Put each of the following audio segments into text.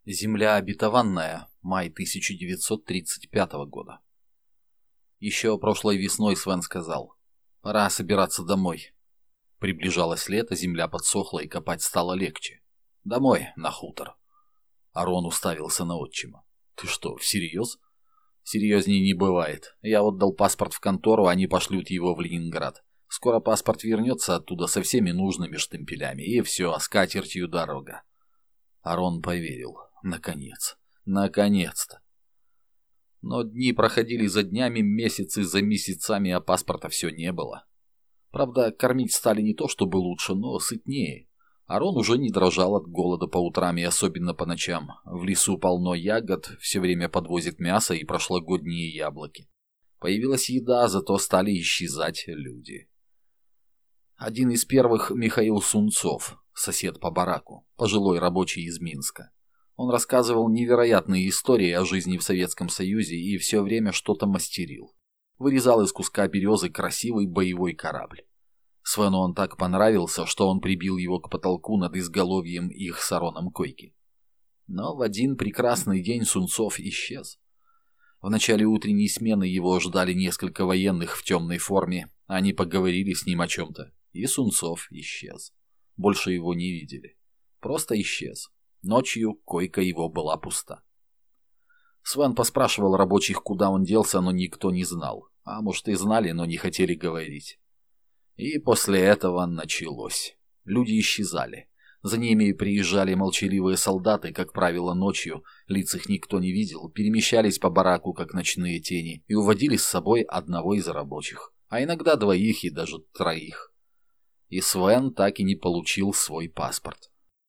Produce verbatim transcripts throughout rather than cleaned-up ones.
Земля обетованная. Май тысяча девятьсот тридцать пятого года. Еще прошлой весной Свен сказал: «Пора собираться домой». Приближалось лето, земля подсохла и копать стало легче. «Домой, на хутор». Арон уставился на отчима. «Ты что, всерьез?» «Серьезнее не бывает. Я отдал паспорт в контору, они пошлют его в Ленинград. Скоро паспорт вернется оттуда со всеми нужными штемпелями, и все, с катертью дорога». Арон поверил. Наконец. Наконец-то. Но дни проходили за днями, месяцы за месяцами, а паспорта все не было. Правда, кормить стали не то чтобы лучше, но сытнее. Арон уже не дрожал от голода по утрам и особенно по ночам. В лесу полно ягод, все время подвозят мясо и прошлогодние яблоки. Появилась еда, зато стали исчезать люди. Один из первых — Михаил Сунцов, сосед по бараку, пожилой рабочий из Минска. Он рассказывал невероятные истории о жизни в Советском Союзе и все время что-то мастерил. Вырезал из куска березы красивый боевой корабль. Свену он так понравился, что он прибил его к потолку над изголовьем их с Ароном койки. Но в один прекрасный день Сунцов исчез. В начале утренней смены его ждали несколько военных в темной форме. Они поговорили с ним о чем-то, и Сунцов исчез. Больше его не видели. Просто исчез. Ночью койка его была пуста. Свен поспрашивал рабочих, куда он делся, но никто не знал. А может и знали, но не хотели говорить. И после этого началось. Люди исчезали. За ними приезжали молчаливые солдаты, как правило, ночью, лиц их никто не видел, перемещались по бараку, как ночные тени, и уводили с собой одного из рабочих, а иногда двоих и даже троих. И Свен так и не получил свой паспорт.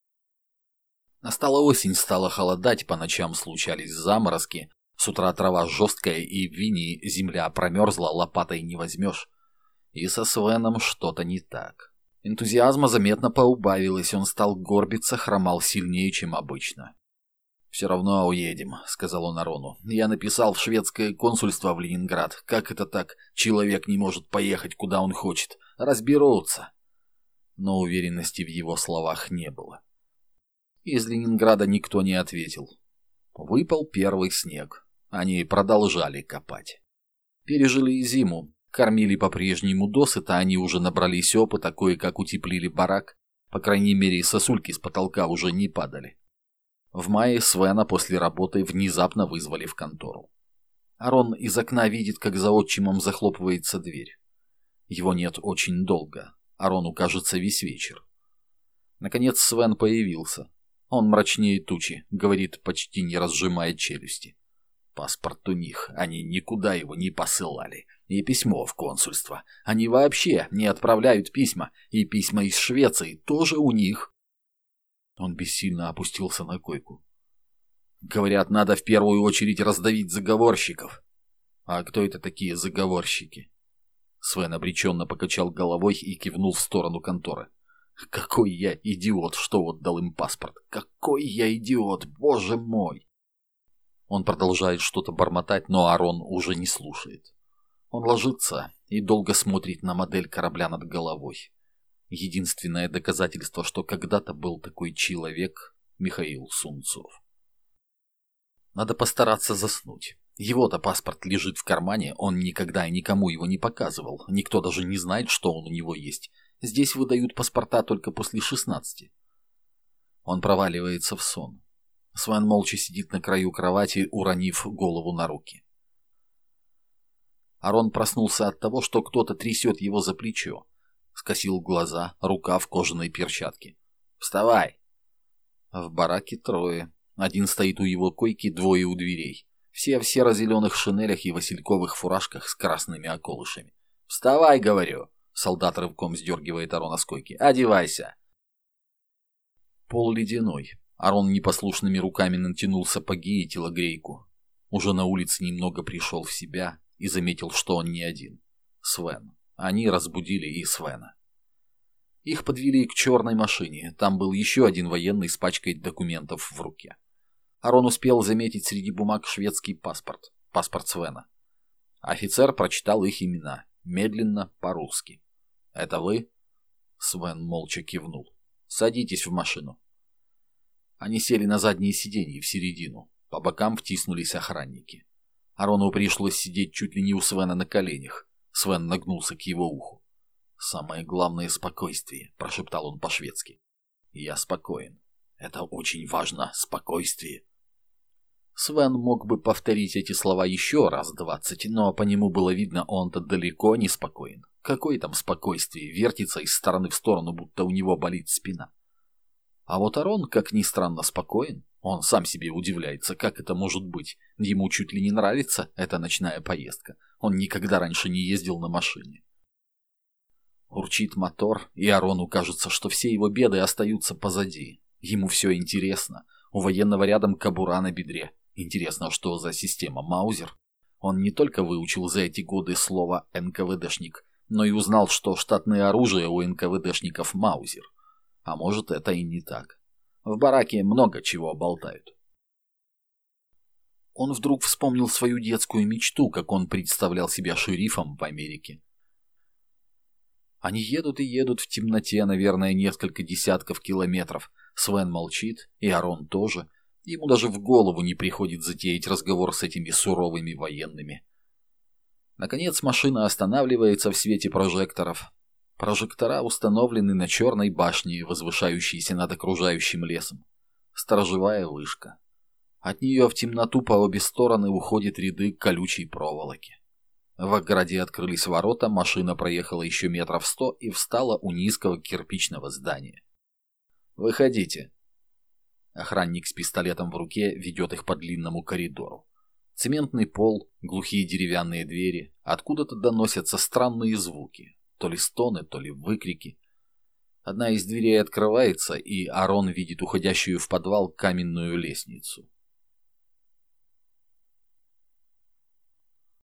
Настала осень, стало холодать, по ночам случались заморозки, с утра трава жесткая и в вине земля промерзла, лопатой не возьмешь. И со Свеном что-то не так. Энтузиазма заметно поубавилось, он стал горбиться, хромал сильнее, чем обычно. «Все равно уедем», — сказал он Арону. «Я написал в шведское консульство в Ленинград. Как это так? Человек не может поехать, куда он хочет. Разберутся». Но уверенности в его словах не было. Из Ленинграда никто не ответил. Выпал первый снег. Они продолжали копать. Пережили и зиму. Кормили по-прежнему досыта, они уже набрались опыта, кое-как утеплили барак. По крайней мере, сосульки с потолка уже не падали. В мае Свена после работы внезапно вызвали в контору. Арон из окна видит, как за отчимом захлопывается дверь. Его нет очень долго. Арону кажется весь вечер. Наконец Свен появился. Он мрачнее тучи, говорит, почти не разжимая челюсти. Паспорт у них, они никуда его не посылали. И письмо в консульство. Они вообще не отправляют письма. И письма из Швеции тоже у них. Он бессильно опустился на койку. Говорят, надо в первую очередь раздавить заговорщиков. А кто это такие заговорщики? Свен обреченно покачал головой и кивнул в сторону конторы. Какой я идиот, что отдал им паспорт. Какой я идиот, боже мой. Он продолжает что-то бормотать, но Арон уже не слушает. Он ложится и долго смотрит на модель корабля над головой. Единственное доказательство, что когда-то был такой человек, Михаил Сунцов. Надо постараться заснуть. Его-то паспорт лежит в кармане, он никогда и никому его не показывал. Никто даже не знает, что он у него есть. Здесь выдают паспорта только после шестнадцати. Он проваливается в сон. Свен молча сидит на краю кровати, уронив голову на руки. Арон проснулся от того, что кто-то трясет его за плечо. Скосил глаза, рука в кожаной перчатке. «Вставай!» В бараке трое. Один стоит у его койки, двое у дверей. Все в серо-зеленых шинелях и васильковых фуражках с красными околышами. «Вставай, говорю!» Солдат рывком сдергивает Арона с койки. «Одевайся!» Пол ледяной. Арон непослушными руками натянул сапоги и телогрейку. Уже на улице немного пришел в себя и заметил, что он не один. Свен. Они разбудили и Свена. Их подвели к черной машине. Там был еще один военный с пачкой документов в руке. Арон успел заметить среди бумаг шведский паспорт. Паспорт Свена. Офицер прочитал их имена. Медленно, по-русски. «Это вы?» Свен молча кивнул. «Садитесь в машину». Они сели на задние сиденья в середину. По бокам втиснулись охранники. Арону пришлось сидеть чуть ли не у Свена на коленях. Свен нагнулся к его уху. «Самое главное — спокойствие», — прошептал он по-шведски. «Я спокоен. Это очень важно, спокойствие». Свен мог бы повторить эти слова еще раз двадцать, но по нему было видно, он-то далеко не спокоен. Какое там спокойствие, вертится из стороны в сторону, будто у него болит спина. А вот Арон, как ни странно, спокоен. Он сам себе удивляется, как это может быть. Ему чуть ли не нравится эта ночная поездка. Он никогда раньше не ездил на машине. Урчит мотор, и Арону кажется, что все его беды остаются позади. Ему все интересно. У военного рядом кобура на бедре. Интересно, что за система Маузер? Он не только выучил за эти годы слово «эн ка вэ дэшник», но и узнал, что штатное оружие у эн ка вэ дэшников Маузер. А может, это и не так. В бараке много чего болтают. Он вдруг вспомнил свою детскую мечту, как он представлял себя шерифом в Америке. Они едут и едут в темноте, наверное, несколько десятков километров. Свен молчит, и Арон тоже. Ему даже в голову не приходит затеять разговор с этими суровыми военными. Наконец машина останавливается в свете прожекторов. Прожектора установлены на черной башне, возвышающейся над окружающим лесом. Сторожевая вышка. От нее в темноту по обе стороны уходят ряды колючей проволоки. В ограде открылись ворота, машина проехала еще метров сто и встала у низкого кирпичного здания. «Выходите». Охранник с пистолетом в руке ведет их по длинному коридору. Цементный пол, глухие деревянные двери, откуда-то доносятся странные звуки, то ли стоны, то ли выкрики. Одна из дверей открывается, и Арон видит уходящую в подвал каменную лестницу.